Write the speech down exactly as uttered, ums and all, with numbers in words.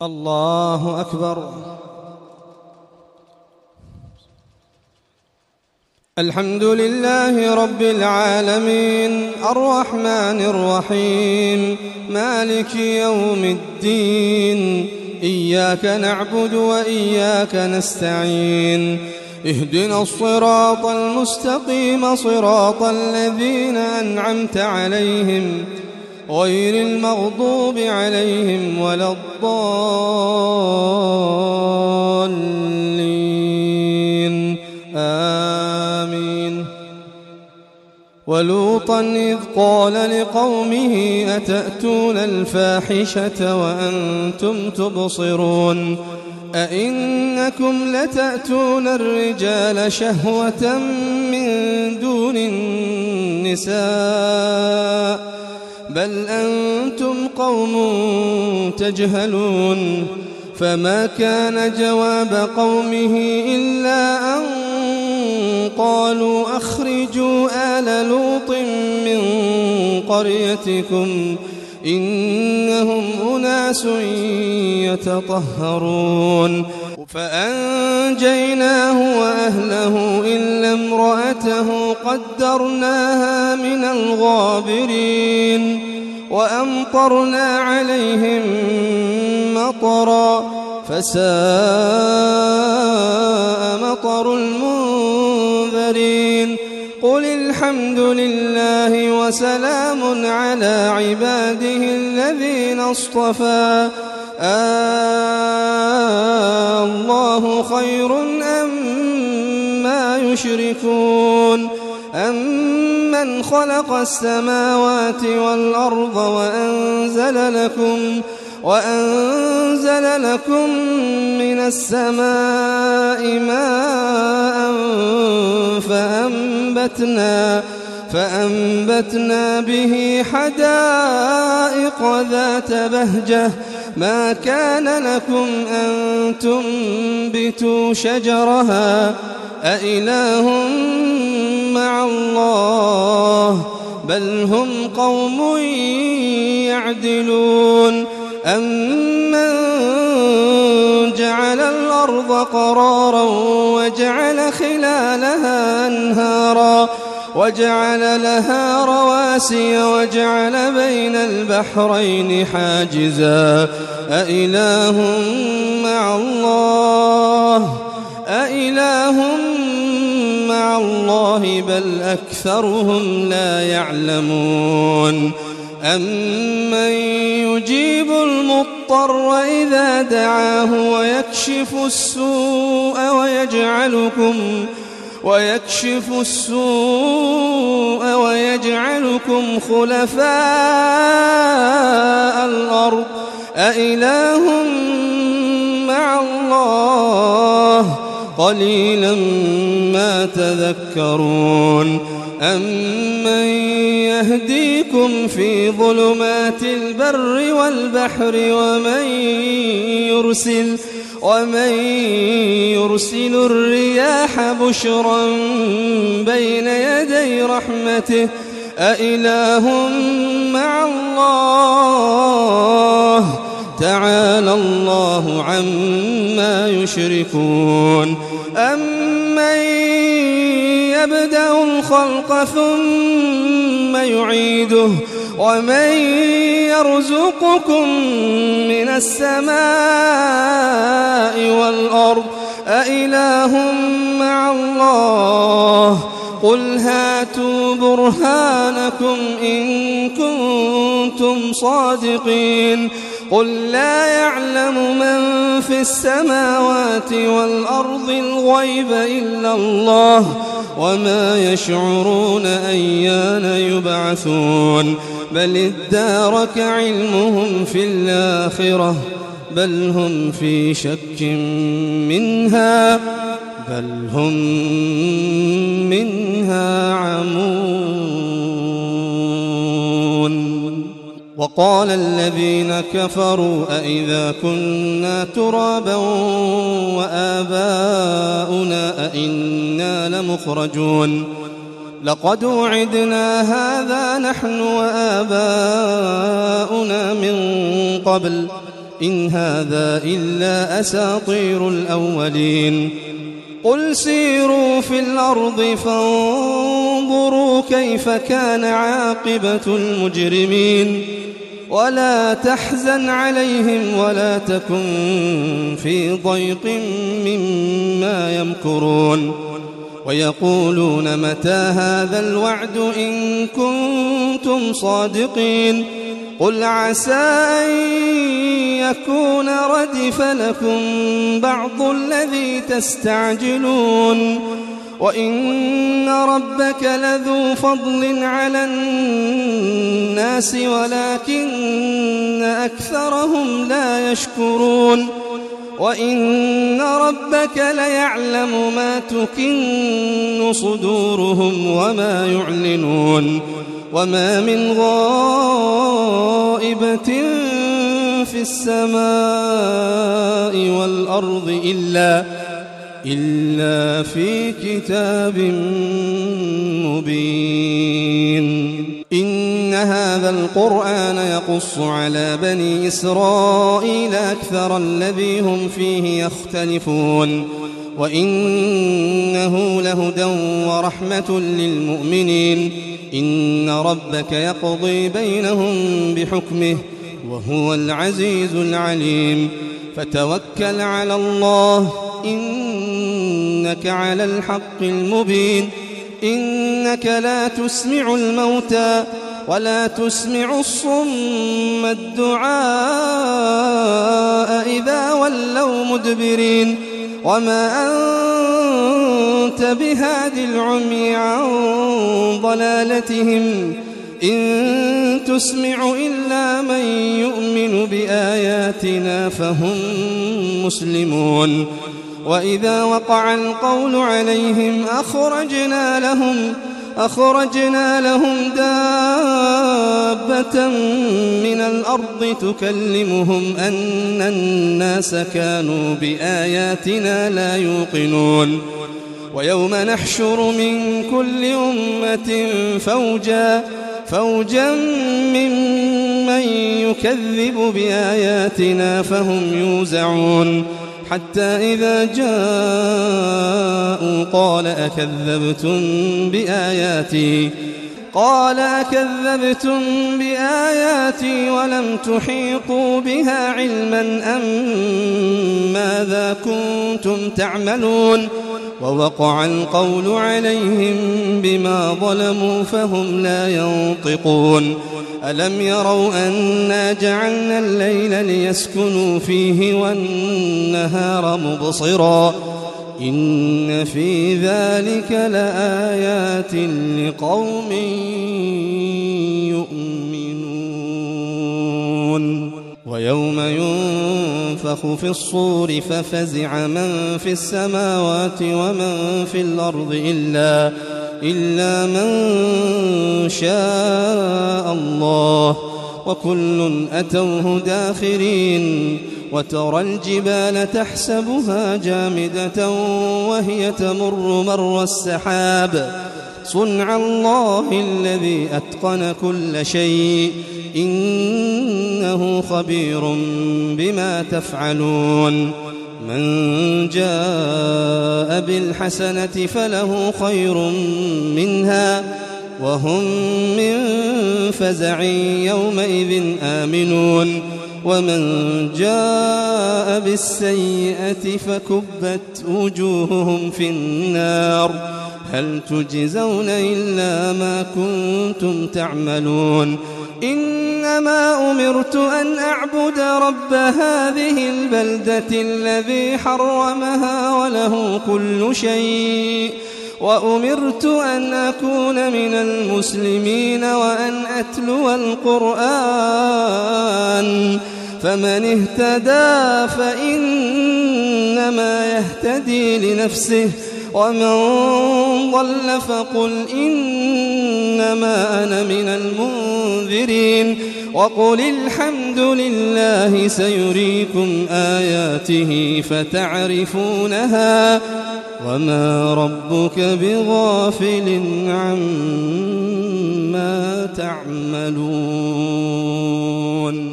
الله أكبر. الحمد لله رب العالمين الرحمن الرحيم مالك يوم الدين، إياك نعبد وإياك نستعين، اهدنا الصراط المستقيم صراط الذين أنعمت عليهم غير المغضوب عليهم ولا الضالين، آمين. ولوطا إذ قال لقومه أتأتون الفاحشة وأنتم تبصرون أئنكم لتأتون الرجال شهوة من دون النساء بل أنتم قوم تجهلون. فما كان جواب قومه إلا أن قالوا أخرجوا آل لوط من قريتكم إنهم أناس يتطهرون. فأنجيناه وأهله إلا امرأته قدرناها من الغابرين وأمطرنا عليهم مطرا فساء مطر المنذرين. قل الحمد لله وسلام على عباده الذين اصطفى آه الله خير أما يشركون أمن خلق السماوات والأرض وأنزل لكم وأنزل لكم من السماء ماء فأنبتنا فأنبتنا به حدائق ذات بهجة ما كان لكم أن تنبتوا شجرها أإله مع الله بل هم قوم يعدلون. أمن جعل الأرض قرارا وجعل خلالها أنهارا وجعل لها رواسي وجعل بين البحرين حاجزا أإله مع الله أإله مع الله بل أكثرهم لا يعلمون. أمن يجيب المضطر إذا دعاه ويكشف السوء ويجعلكم ويكشف السوء ويجعلكم خلفاء الأرض أإله مع الله قليلا ما تذكرون. أمن يهديكم في ظلمات البر والبحر ومن يرسل ومن يرسل الرياح بشرا بين يدي رحمته أإله مع الله تعالى الله عما يشركون. أمن يبدأ الخلق ثم يعيده ومن يرزقكم من السماء والأرض أإله مع الله قل هاتوا برهانكم إن كنتم صادقين. قل لا يعلم من في السماوات والأرض الغيب إلا الله وما يشعرون أيان يبعثون بل ادارك علمهم في الآخرة بل هم في شك منها بل هم منها عمون. وقال الذين كفروا أئذا كنا ترابا وآباؤنا أئنا لمخرجون لقد وعدنا هذا نحن وآباؤنا من قبل إن هذا إلا أساطير الأولين قل سيروا في الأرض فانظروا كيف كان عاقبة المجرمين ولا تحزن عليهم ولا تكن في ضيق مما يمكرون ويقولون متى هذا الوعد إن كنتم صادقين قل عسى أن يكون ردف لكم بعض الذي تستعجلون وإن ربك لذو فضل على الناس ولكن أكثرهم لا يشكرون وإن ربك ليعلم ما تكن صدورهم وما يعلنون وما من غائبة في السماء والأرض إلا إلا في كتاب مبين إن هذا القرآن يقص على بني إسرائيل أكثر الذي هم فيه يختلفون وإنه لهدى ورحمة للمؤمنين إن ربك يقضي بينهم بحكمه وهو العزيز العليم فتوكل على الله إنك على الحق المبين إنك لا تسمع الموتى ولا تسمع الصم الدعاء إذا ولوا مدبرين وما أنت بهاد العمي عن ضلالتهم إن تسمع إلا من يؤمن بآياتنا فهم مسلمون وإذا وقع القول عليهم أخرجنا لهم أخرجنا لهم دابة من الأرض تكلمهم أن الناس كانوا بآياتنا لا يوقنون ويوم نحشر من كل أمة فوجا فوجا ممن يكذب بآياتنا فهم يوزعون حتى إذا جاءوا قال أكذبتم بآياتي قال أكذبتم بآياتي ولم تحيطوا بها علما أم ماذا كنتم تعملون ووقع القول عليهم بما ظلموا فهم لا ينطقون ألم يروا أنا جعلنا الليل ليسكنوا فيه والنهار مبصرا إن في ذلك لآيات لقوم يؤمنون ويوم ينفخ في الصور ففزع من في السماوات ومن في الأرض إلا إلا من شاء الله وكل أتوه داخرين وترى الجبال تحسبها جامدة وهي تمر مر السحاب صنع الله الذي أتقن كل شيء إنه خبير بما تفعلون من جاء بالحسنة فله خير منها وهم من فزع يومئذ آمنون ومن جاء بالسيئة فكبت وجوههم في النار هل تجزون إلا ما كنتم تعملون إنما أمرت أن أعبد رب هذه البلدة الذي حرمها وله كل شيء وأمرت أن أكون من المسلمين وأن أتلو القرآن فمن اهتدى فإنما يهتدي لنفسه ومن ضل فقل إنما أنا من المنذرين وقل الحمد لله سيريكم آياته فتعرفونها وما ربك بغافل عما تعملون